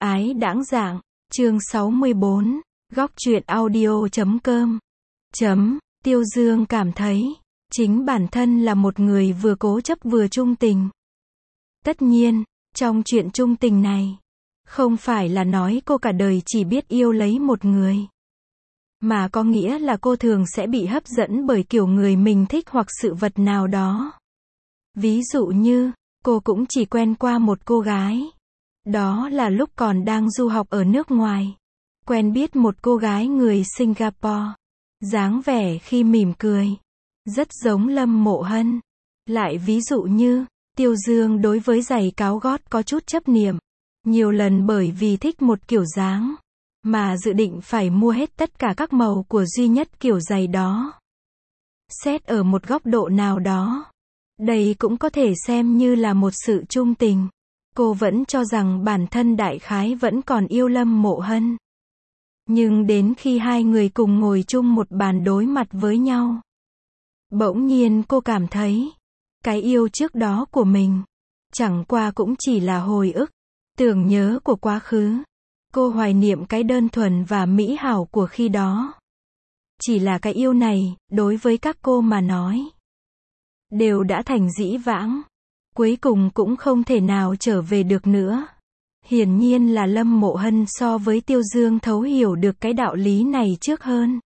Ái đãng dạng, chương 64, góc truyện audio.com. Tiêu Dương cảm thấy, chính bản thân là một người vừa cố chấp vừa trung tình. Tất nhiên, trong chuyện trung tình này, không phải là nói cô cả đời chỉ biết yêu lấy một người, mà có nghĩa là cô thường sẽ bị hấp dẫn bởi kiểu người mình thích hoặc sự vật nào đó. Ví dụ như, cô cũng chỉ quen qua một cô gái. Đó là lúc còn đang du học ở nước ngoài. Quen biết một cô gái người Singapore. Dáng vẻ khi mỉm cười, rất giống Lâm Mộ Hân. Lại ví dụ như, Tiêu Dương đối với giày cao gót có chút chấp niệm. Nhiều lần bởi vì thích một kiểu dáng, mà dự định phải mua hết tất cả các màu của duy nhất kiểu giày đó. Xét ở một góc độ nào đó, đây cũng có thể xem như là một sự trung tình. Cô vẫn cho rằng bản thân đại khái vẫn còn yêu Lâm Mộ Hân. Nhưng đến khi hai người cùng ngồi chung một bàn đối mặt với nhau, bỗng nhiên cô cảm thấy, cái yêu trước đó của mình, chẳng qua cũng chỉ là hồi ức, tưởng nhớ của quá khứ. Cô hoài niệm cái đơn thuần và mỹ hảo của khi đó. Chỉ là cái yêu này, đối với các cô mà nói, đều đã thành dĩ vãng. Cuối cùng cũng không thể nào trở về được nữa. Hiển nhiên là Lâm Mộ Hân so với Tiêu Dương thấu hiểu được cái đạo lý này trước hơn.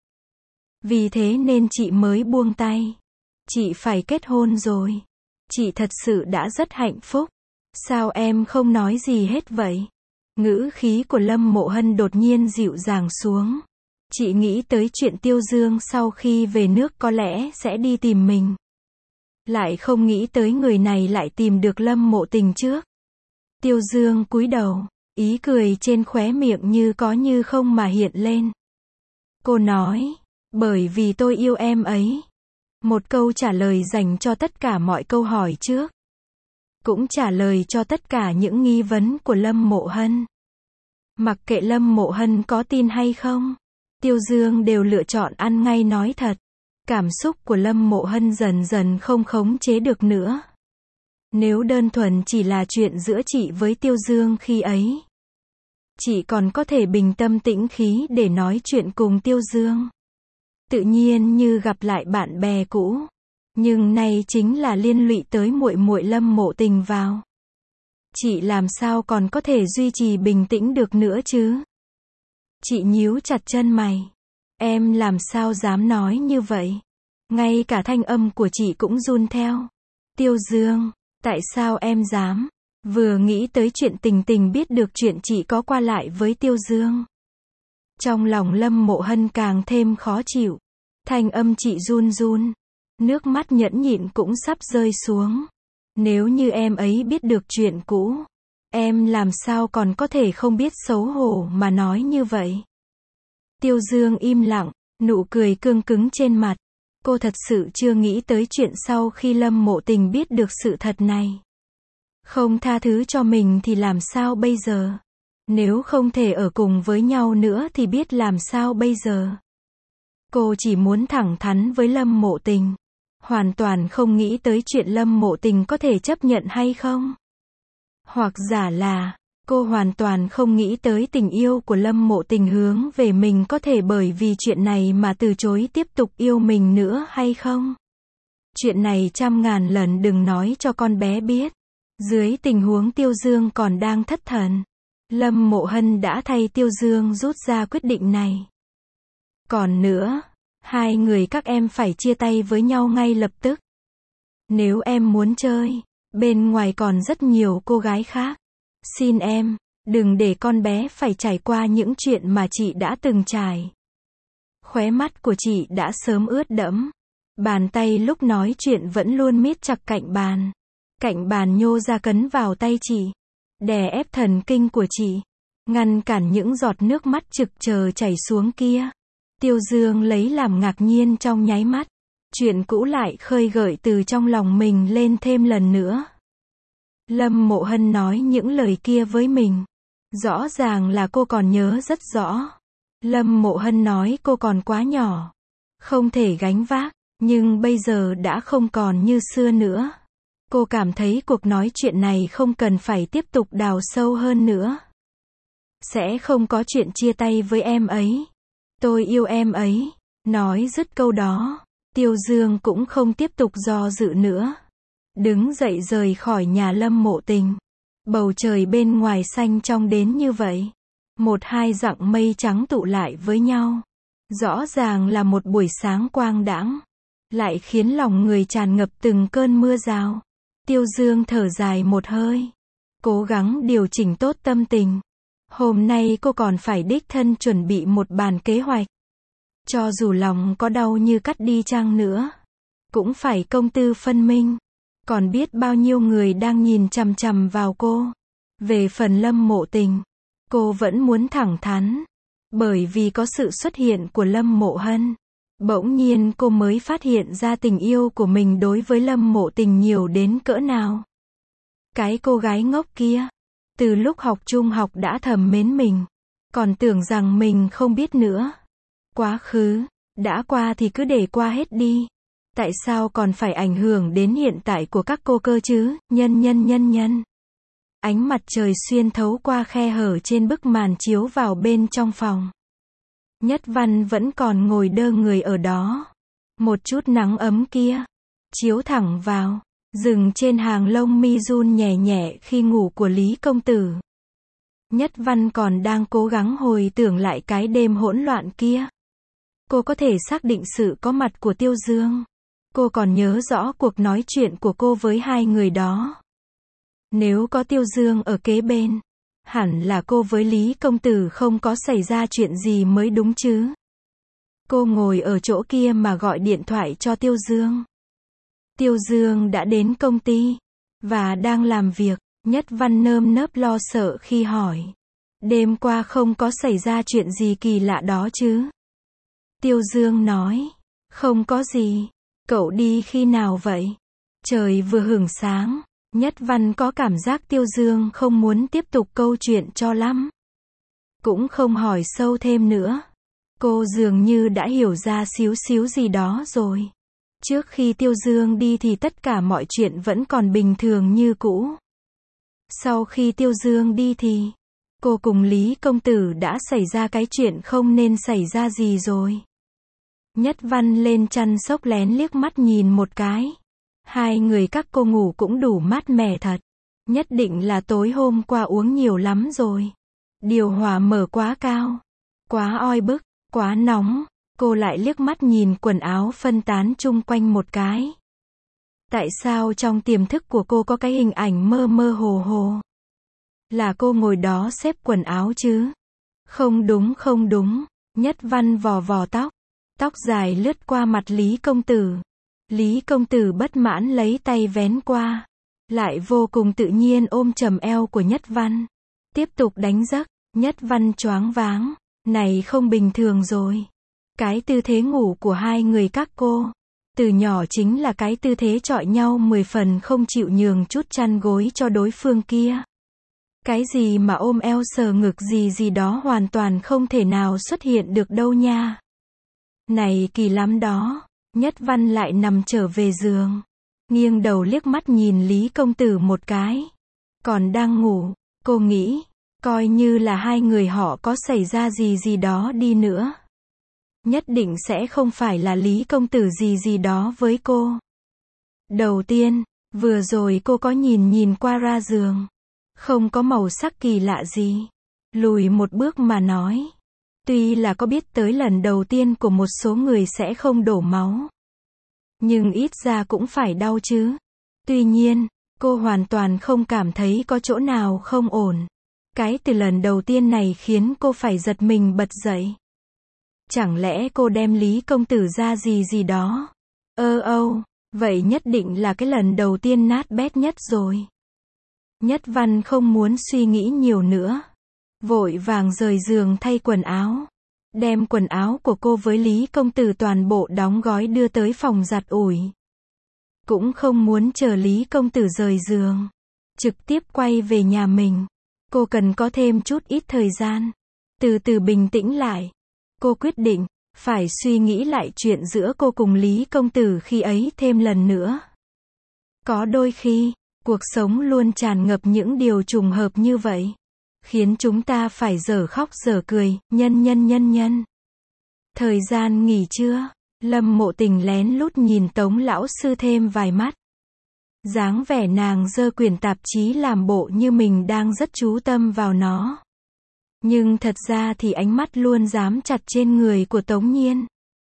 Vì thế nên chị mới buông tay. Chị phải kết hôn rồi. Chị thật sự đã rất hạnh phúc. Sao em không nói gì hết vậy? Ngữ khí của Lâm Mộ Hân đột nhiên dịu dàng xuống. Chị nghĩ tới chuyện Tiêu Dương sau khi về nước có lẽ sẽ đi tìm mình. Lại không nghĩ tới người này lại tìm được Lâm Mộ Tình trước. Tiêu Dương cúi đầu, ý cười trên khóe miệng như có như không mà hiện lên. Cô nói, bởi vì tôi yêu em ấy. Một câu trả lời dành cho tất cả mọi câu hỏi trước. Cũng trả lời cho tất cả những nghi vấn của Lâm Mộ Hân. Mặc kệ Lâm Mộ Hân có tin hay không, Tiêu Dương đều lựa chọn ăn ngay nói thật. Cảm xúc của Lâm Mộ Hân dần dần không khống chế được nữa. Nếu đơn thuần chỉ là chuyện giữa chị với Tiêu Dương khi ấy, chị còn có thể bình tâm tĩnh khí để nói chuyện cùng Tiêu Dương. Tự nhiên như gặp lại bạn bè cũ. Nhưng nay chính là liên lụy tới muội muội Lâm Mộ Tình vào. Chị làm sao còn có thể duy trì bình tĩnh được nữa chứ? Chị nhíu chặt chân mày. Em làm sao dám nói như vậy? Ngay cả thanh âm của chị cũng run theo. Tiêu Dương, tại sao em dám? Vừa nghĩ tới chuyện Tình Tình biết được chuyện chị có qua lại với Tiêu Dương, trong lòng Lâm Mộ Hân càng thêm khó chịu. Thanh âm chị run run. Nước mắt nhẫn nhịn cũng sắp rơi xuống. Nếu như em ấy biết được chuyện cũ, em làm sao còn có thể không biết xấu hổ mà nói như vậy? Tiêu Dương im lặng, nụ cười cương cứng trên mặt. Cô thật sự chưa nghĩ tới chuyện sau khi Lâm Mộ Tình biết được sự thật này, không tha thứ cho mình thì làm sao bây giờ? Nếu không thể ở cùng với nhau nữa thì biết làm sao bây giờ? Cô chỉ muốn thẳng thắn với Lâm Mộ Tình. Hoàn toàn không nghĩ tới chuyện Lâm Mộ Tình có thể chấp nhận hay không. Hoặc giả là, cô hoàn toàn không nghĩ tới tình yêu của Lâm Mộ Tình hướng về mình có thể bởi vì chuyện này mà từ chối tiếp tục yêu mình nữa hay không. Chuyện này trăm ngàn lần đừng nói cho con bé biết. Dưới tình huống Tiêu Dương còn đang thất thần, Lâm Mộ Hân đã thay Tiêu Dương rút ra quyết định này. Còn nữa, hai người các em phải chia tay với nhau ngay lập tức. Nếu em muốn chơi, bên ngoài còn rất nhiều cô gái khác. Xin em, đừng để con bé phải trải qua những chuyện mà chị đã từng trải. Khóe mắt của chị đã sớm ướt đẫm. Bàn tay lúc nói chuyện vẫn luôn miết chặt cạnh bàn. Cạnh bàn nhô ra cấn vào tay chị, đè ép thần kinh của chị, ngăn cản những giọt nước mắt trực chờ chảy xuống kia. Tiêu Dương lấy làm ngạc nhiên trong nháy mắt. Chuyện cũ lại khơi gợi từ trong lòng mình lên thêm lần nữa. Lâm Mộ Hân nói những lời kia với mình. Rõ ràng là cô còn nhớ rất rõ. Lâm Mộ Hân nói cô còn quá nhỏ, không thể gánh vác. Nhưng bây giờ đã không còn như xưa nữa. Cô cảm thấy cuộc nói chuyện này không cần phải tiếp tục đào sâu hơn nữa. Sẽ không có chuyện chia tay với em ấy. Tôi yêu em ấy. Nói dứt câu đó, Tiêu Dương cũng không tiếp tục do dự nữa. Đứng dậy rời khỏi nhà Lâm Mộ Tình. Bầu trời bên ngoài xanh trong đến như vậy. 1-2 dặng mây trắng tụ lại với nhau. Rõ ràng là một buổi sáng quang đãng, lại khiến lòng người tràn ngập từng cơn mưa rào. Tiêu Dương thở dài một hơi, cố gắng điều chỉnh tốt tâm tình. Hôm nay cô còn phải đích thân chuẩn bị một bản kế hoạch. Cho dù lòng có đau như cắt đi chăng nữa, cũng phải công tư phân minh. Còn biết bao nhiêu người đang nhìn chằm chằm vào cô. Về phần Lâm Mộ Tình, cô vẫn muốn thẳng thắn. Bởi vì có sự xuất hiện của Lâm Mộ Hân, bỗng nhiên cô mới phát hiện ra tình yêu của mình đối với Lâm Mộ Tình nhiều đến cỡ nào. Cái cô gái ngốc kia, từ lúc học trung học đã thầm mến mình, còn tưởng rằng mình không biết nữa. Quá khứ, đã qua thì cứ để qua hết đi. Tại sao còn phải ảnh hưởng đến hiện tại của các cô cơ chứ, nhân. Ánh mặt trời xuyên thấu qua khe hở trên bức màn chiếu vào bên trong phòng. Nhất Văn vẫn còn ngồi đơ người ở đó. Một chút nắng ấm kia, chiếu thẳng vào, dừng trên hàng lông mi run nhẹ nhẹ khi ngủ của Lý công tử. Nhất Văn còn đang cố gắng hồi tưởng lại cái đêm hỗn loạn kia. Cô có thể xác định sự có mặt của Tiêu Dương. Cô còn nhớ rõ cuộc nói chuyện của cô với hai người đó. Nếu có Tiêu Dương ở kế bên, hẳn là cô với Lý công tử không có xảy ra chuyện gì mới đúng chứ. Cô ngồi ở chỗ kia mà gọi điện thoại cho Tiêu Dương. Tiêu Dương đã đến công ty, và đang làm việc. Nhất Văn nơm nớp lo sợ khi hỏi. Đêm qua không có xảy ra chuyện gì kỳ lạ đó chứ? Tiêu Dương nói. Không có gì. Cậu đi khi nào vậy? Trời vừa hửng sáng. Nhất Văn có cảm giác Tiêu Dương không muốn tiếp tục câu chuyện cho lắm. Cũng không hỏi sâu thêm nữa. Cô dường như đã hiểu ra xíu xíu gì đó rồi. Trước khi Tiêu Dương đi thì tất cả mọi chuyện vẫn còn bình thường như cũ. Sau khi Tiêu Dương đi thì, cô cùng Lý công tử đã xảy ra cái chuyện không nên xảy ra gì rồi. Nhất Văn lên chăn xốc lén liếc mắt nhìn một cái. Hai người các cô ngủ cũng đủ mát mẻ thật. Nhất định là tối hôm qua uống nhiều lắm rồi. Điều hòa mở quá cao, quá oi bức, quá nóng. Cô lại liếc mắt nhìn quần áo phân tán chung quanh một cái. Tại sao trong tiềm thức của cô có cái hình ảnh mơ mơ hồ hồ? Là cô ngồi đó xếp quần áo chứ? Không đúng. Nhất Văn vò vò tóc. Tóc dài lướt qua mặt Lý công tử. Lý công tử bất mãn lấy tay vén qua. Lại vô cùng tự nhiên ôm chầm eo của Nhất Văn. Tiếp tục đánh giấc. Nhất Văn choáng váng. Này không bình thường rồi. Cái tư thế ngủ của hai người các cô, từ nhỏ chính là cái tư thế chọi nhau 10 phần không chịu nhường chút chăn gối cho đối phương kia. Cái gì mà ôm eo sờ ngực gì đó hoàn toàn không thể nào xuất hiện được đâu nha. Này kỳ lắm đó. Nhất Văn lại nằm trở về giường, nghiêng đầu liếc mắt nhìn Lý công tử một cái. Còn đang ngủ, cô nghĩ, coi như là hai người họ có xảy ra gì đó đi nữa, nhất định sẽ không phải là Lý công tử gì đó với cô. Đầu tiên, vừa rồi cô có nhìn qua ra giường, không có màu sắc kỳ lạ gì. Lùi một bước mà nói, tuy là có biết tới lần đầu tiên của một số người sẽ không đổ máu, nhưng ít ra cũng phải đau chứ. Tuy nhiên, cô hoàn toàn không cảm thấy có chỗ nào không ổn. Cái từ lần đầu tiên này khiến cô phải giật mình bật dậy. Chẳng lẽ cô đem Lý công tử ra gì đó? Vậy nhất định là cái lần đầu tiên nát bét nhất rồi. Nhất Văn không muốn suy nghĩ nhiều nữa. Vội vàng rời giường thay quần áo. Đem quần áo của cô với Lý công tử toàn bộ đóng gói đưa tới phòng giặt ủi. Cũng không muốn chờ Lý công tử rời giường, trực tiếp quay về nhà mình. Cô cần có thêm chút ít thời gian, từ từ bình tĩnh lại. Cô quyết định, phải suy nghĩ lại chuyện giữa cô cùng Lý công tử khi ấy thêm lần nữa. Có đôi khi, cuộc sống luôn tràn ngập những điều trùng hợp như vậy, khiến chúng ta phải dở khóc dở cười, nhân. Thời gian nghỉ trưa, Lâm Mộ Tình lén lút nhìn Tống lão sư thêm vài mắt. Dáng vẻ nàng giơ quyển tạp chí làm bộ như mình đang rất chú tâm vào nó. Nhưng thật ra thì ánh mắt luôn dám chặt trên người của Tống Nhiên.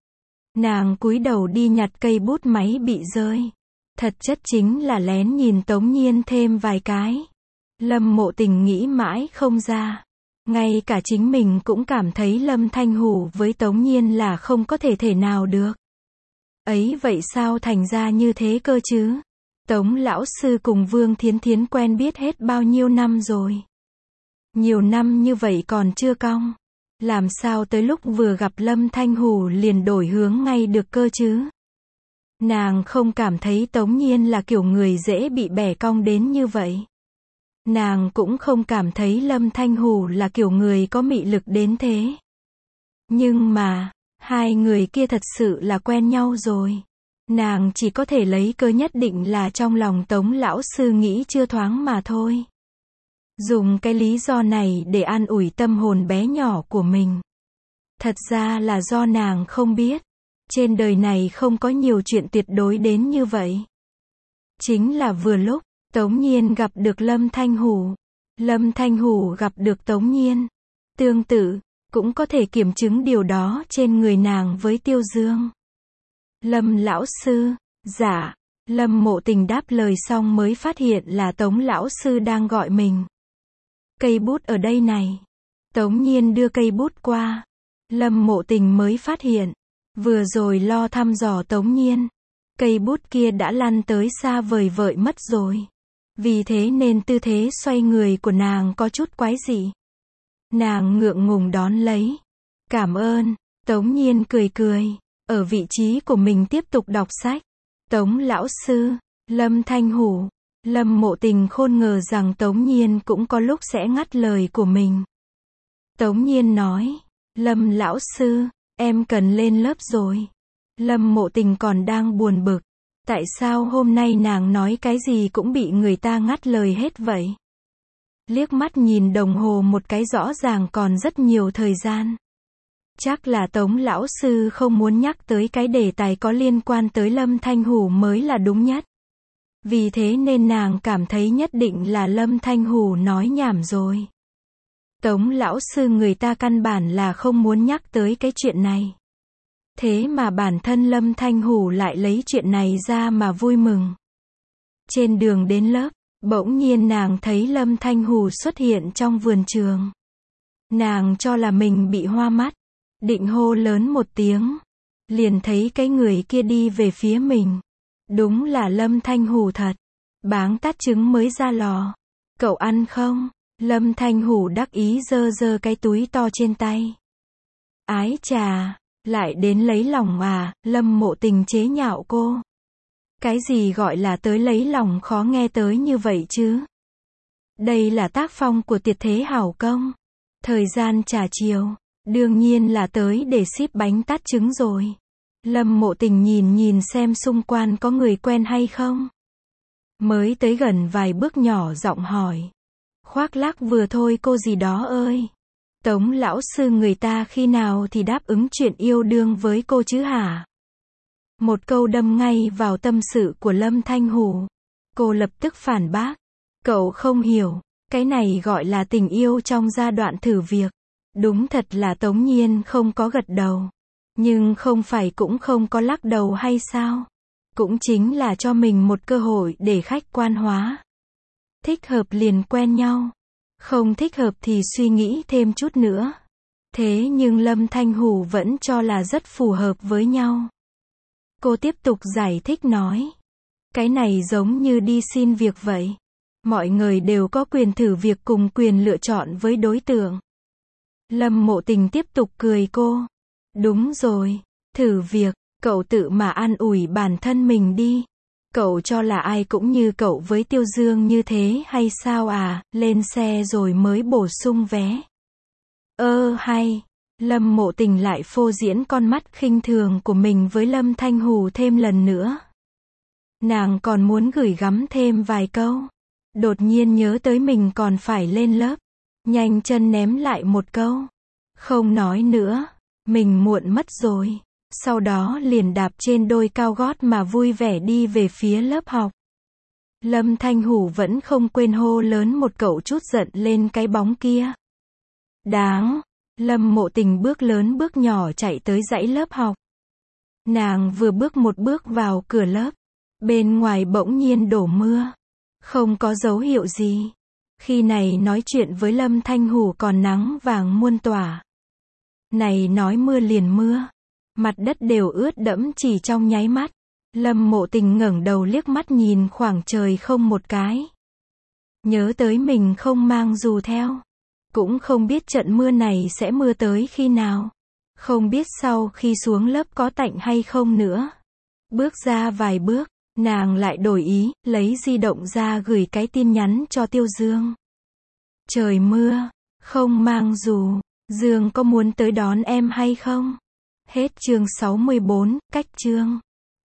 Nàng cúi đầu đi nhặt cây bút máy bị rơi. Thật chất chính là lén nhìn Tống Nhiên thêm vài cái. Lâm Mộ Tình nghĩ mãi không ra. Ngay cả chính mình cũng cảm thấy Lâm Thanh Hủ với Tống Nhiên là không có thể nào được. Ấy vậy sao thành ra như thế cơ chứ? Tống lão sư cùng Vương Thiến Thiến quen biết hết bao nhiêu năm rồi. Nhiều năm như vậy còn chưa cong. Làm sao tới lúc vừa gặp Lâm Thanh Hủ liền đổi hướng ngay được cơ chứ? Nàng không cảm thấy Tống Nhiên là kiểu người dễ bị bẻ cong đến như vậy. Nàng cũng không cảm thấy Lâm Thanh Hủ là kiểu người có mị lực đến thế. Nhưng mà, hai người kia thật sự là quen nhau rồi. Nàng chỉ có thể lấy cớ nhất định là trong lòng Tống lão sư nghĩ chưa thoáng mà thôi. Dùng cái lý do này để an ủi tâm hồn bé nhỏ của mình. Thật ra là do nàng không biết. Trên đời này không có nhiều chuyện tuyệt đối đến như vậy. Chính là vừa lúc, Tống Nhiên gặp được Lâm Thanh Hủ. Lâm Thanh Hủ gặp được Tống Nhiên. Tương tự, cũng có thể kiểm chứng điều đó trên người nàng với Tiêu Dương. Lâm lão sư, dạ. Lâm Mộ Tình đáp lời xong mới phát hiện là Tống lão sư đang gọi mình. Cây bút ở đây này. Tống Nhiên đưa cây bút qua. Lâm Mộ Tình mới phát hiện. Vừa rồi lo thăm dò Tống Nhiên. Cây bút kia đã lăn tới xa vời vợi mất rồi. Vì thế nên tư thế xoay người của nàng có chút quái dị. Nàng ngượng ngùng đón lấy. Cảm ơn. Tống Nhiên cười. Ở vị trí của mình tiếp tục đọc sách. Tống lão sư, Lâm Thanh Hủ. Lâm Mộ Tình khôn ngờ rằng Tống Nhiên cũng có lúc sẽ ngắt lời của mình. Tống Nhiên nói, Lâm lão sư, em cần lên lớp rồi. Lâm Mộ Tình còn đang buồn bực. Tại sao hôm nay nàng nói cái gì cũng bị người ta ngắt lời hết vậy? Liếc mắt nhìn đồng hồ một cái rõ ràng còn rất nhiều thời gian. Chắc là Tống lão sư không muốn nhắc tới cái đề tài có liên quan tới Lâm Thanh Hủ mới là đúng nhất. Vì thế nên nàng cảm thấy nhất định là Lâm Thanh Hủ nói nhảm rồi. Tống lão sư người ta căn bản là không muốn nhắc tới cái chuyện này. Thế mà bản thân Lâm Thanh Hủ lại lấy chuyện này ra mà vui mừng. Trên đường đến lớp, bỗng nhiên nàng thấy Lâm Thanh Hủ xuất hiện trong vườn trường. Nàng cho là mình bị hoa mắt. Định hô lớn một tiếng. Liền thấy cái người kia đi về phía mình. Đúng là Lâm Thanh Hủ thật. Báng tát trứng mới ra lò. Cậu ăn không? Lâm Thanh Hủ đắc ý giơ cái túi to trên tay. Ái chà, lại đến lấy lòng à? Lâm Mộ Tình chế nhạo cô. Cái gì gọi là tới lấy lòng khó nghe tới như vậy chứ? Đây là tác phong của Tiệt Thế Hảo Công. Thời gian trà chiều, đương nhiên là tới để ship bánh tát trứng rồi. Lâm Mộ Tình nhìn xem xung quanh có người quen hay không. Mới tới gần vài bước nhỏ giọng hỏi. Khoác lác vừa thôi cô gì đó ơi. Tống lão sư người ta khi nào thì đáp ứng chuyện yêu đương với cô chứ hả? Một câu đâm ngay vào tâm sự của Lâm Thanh Hủ. Cô lập tức phản bác. Cậu không hiểu, cái này gọi là tình yêu trong giai đoạn thử việc. Đúng thật là Tống Nhiên không có gật đầu. Nhưng không phải cũng không có lắc đầu hay sao? Cũng chính là cho mình một cơ hội để khách quan hóa. Thích hợp liền quen nhau. Không thích hợp thì suy nghĩ thêm chút nữa. Thế nhưng Lâm Thanh Hủ vẫn cho là rất phù hợp với nhau. Cô tiếp tục giải thích nói. Cái này giống như đi xin việc vậy. Mọi người đều có quyền thử việc cùng quyền lựa chọn với đối tượng. Lâm Mộ Tình tiếp tục cười cô. Đúng rồi, thử việc, cậu tự mà an ủi bản thân mình đi. Cậu cho là ai cũng như cậu với Tiêu Dương như thế hay sao à? Lên xe rồi mới bổ sung vé. Hay. Lâm Mộ Tình lại phô diễn con mắt khinh thường của mình với Lâm Thanh Hủ thêm lần nữa. Nàng còn muốn gửi gắm thêm vài câu. Đột nhiên nhớ tới mình còn phải lên lớp. Nhanh chân ném lại một câu. Không nói nữa. Mình muộn mất rồi. Sau đó liền đạp trên đôi cao gót mà vui vẻ đi về phía lớp học. Lâm Thanh Hủ vẫn không quên hô lớn một cậu chút giận lên cái bóng kia. Đáng! Lâm Mộ Tình bước lớn bước nhỏ chạy tới dãy lớp học. Nàng vừa bước một bước vào cửa lớp. Bên ngoài bỗng nhiên đổ mưa. Không có dấu hiệu gì. Khi này nói chuyện với Lâm Thanh Hủ còn nắng vàng muôn tỏa. Này nói mưa liền mưa. Mặt đất đều ướt đẫm chỉ trong nháy mắt. Lâm Mộ Tình ngẩng đầu liếc mắt nhìn khoảng trời không một cái. Nhớ tới mình không mang dù theo. Cũng không biết trận mưa này sẽ mưa tới khi nào. Không biết sau khi xuống lớp có tạnh hay không nữa. Bước ra vài bước, nàng lại đổi ý, lấy di động ra gửi cái tin nhắn cho Tiêu Dương. Trời mưa, không mang dù, Dương có muốn tới đón em hay không? Hết chương 64, cách chương.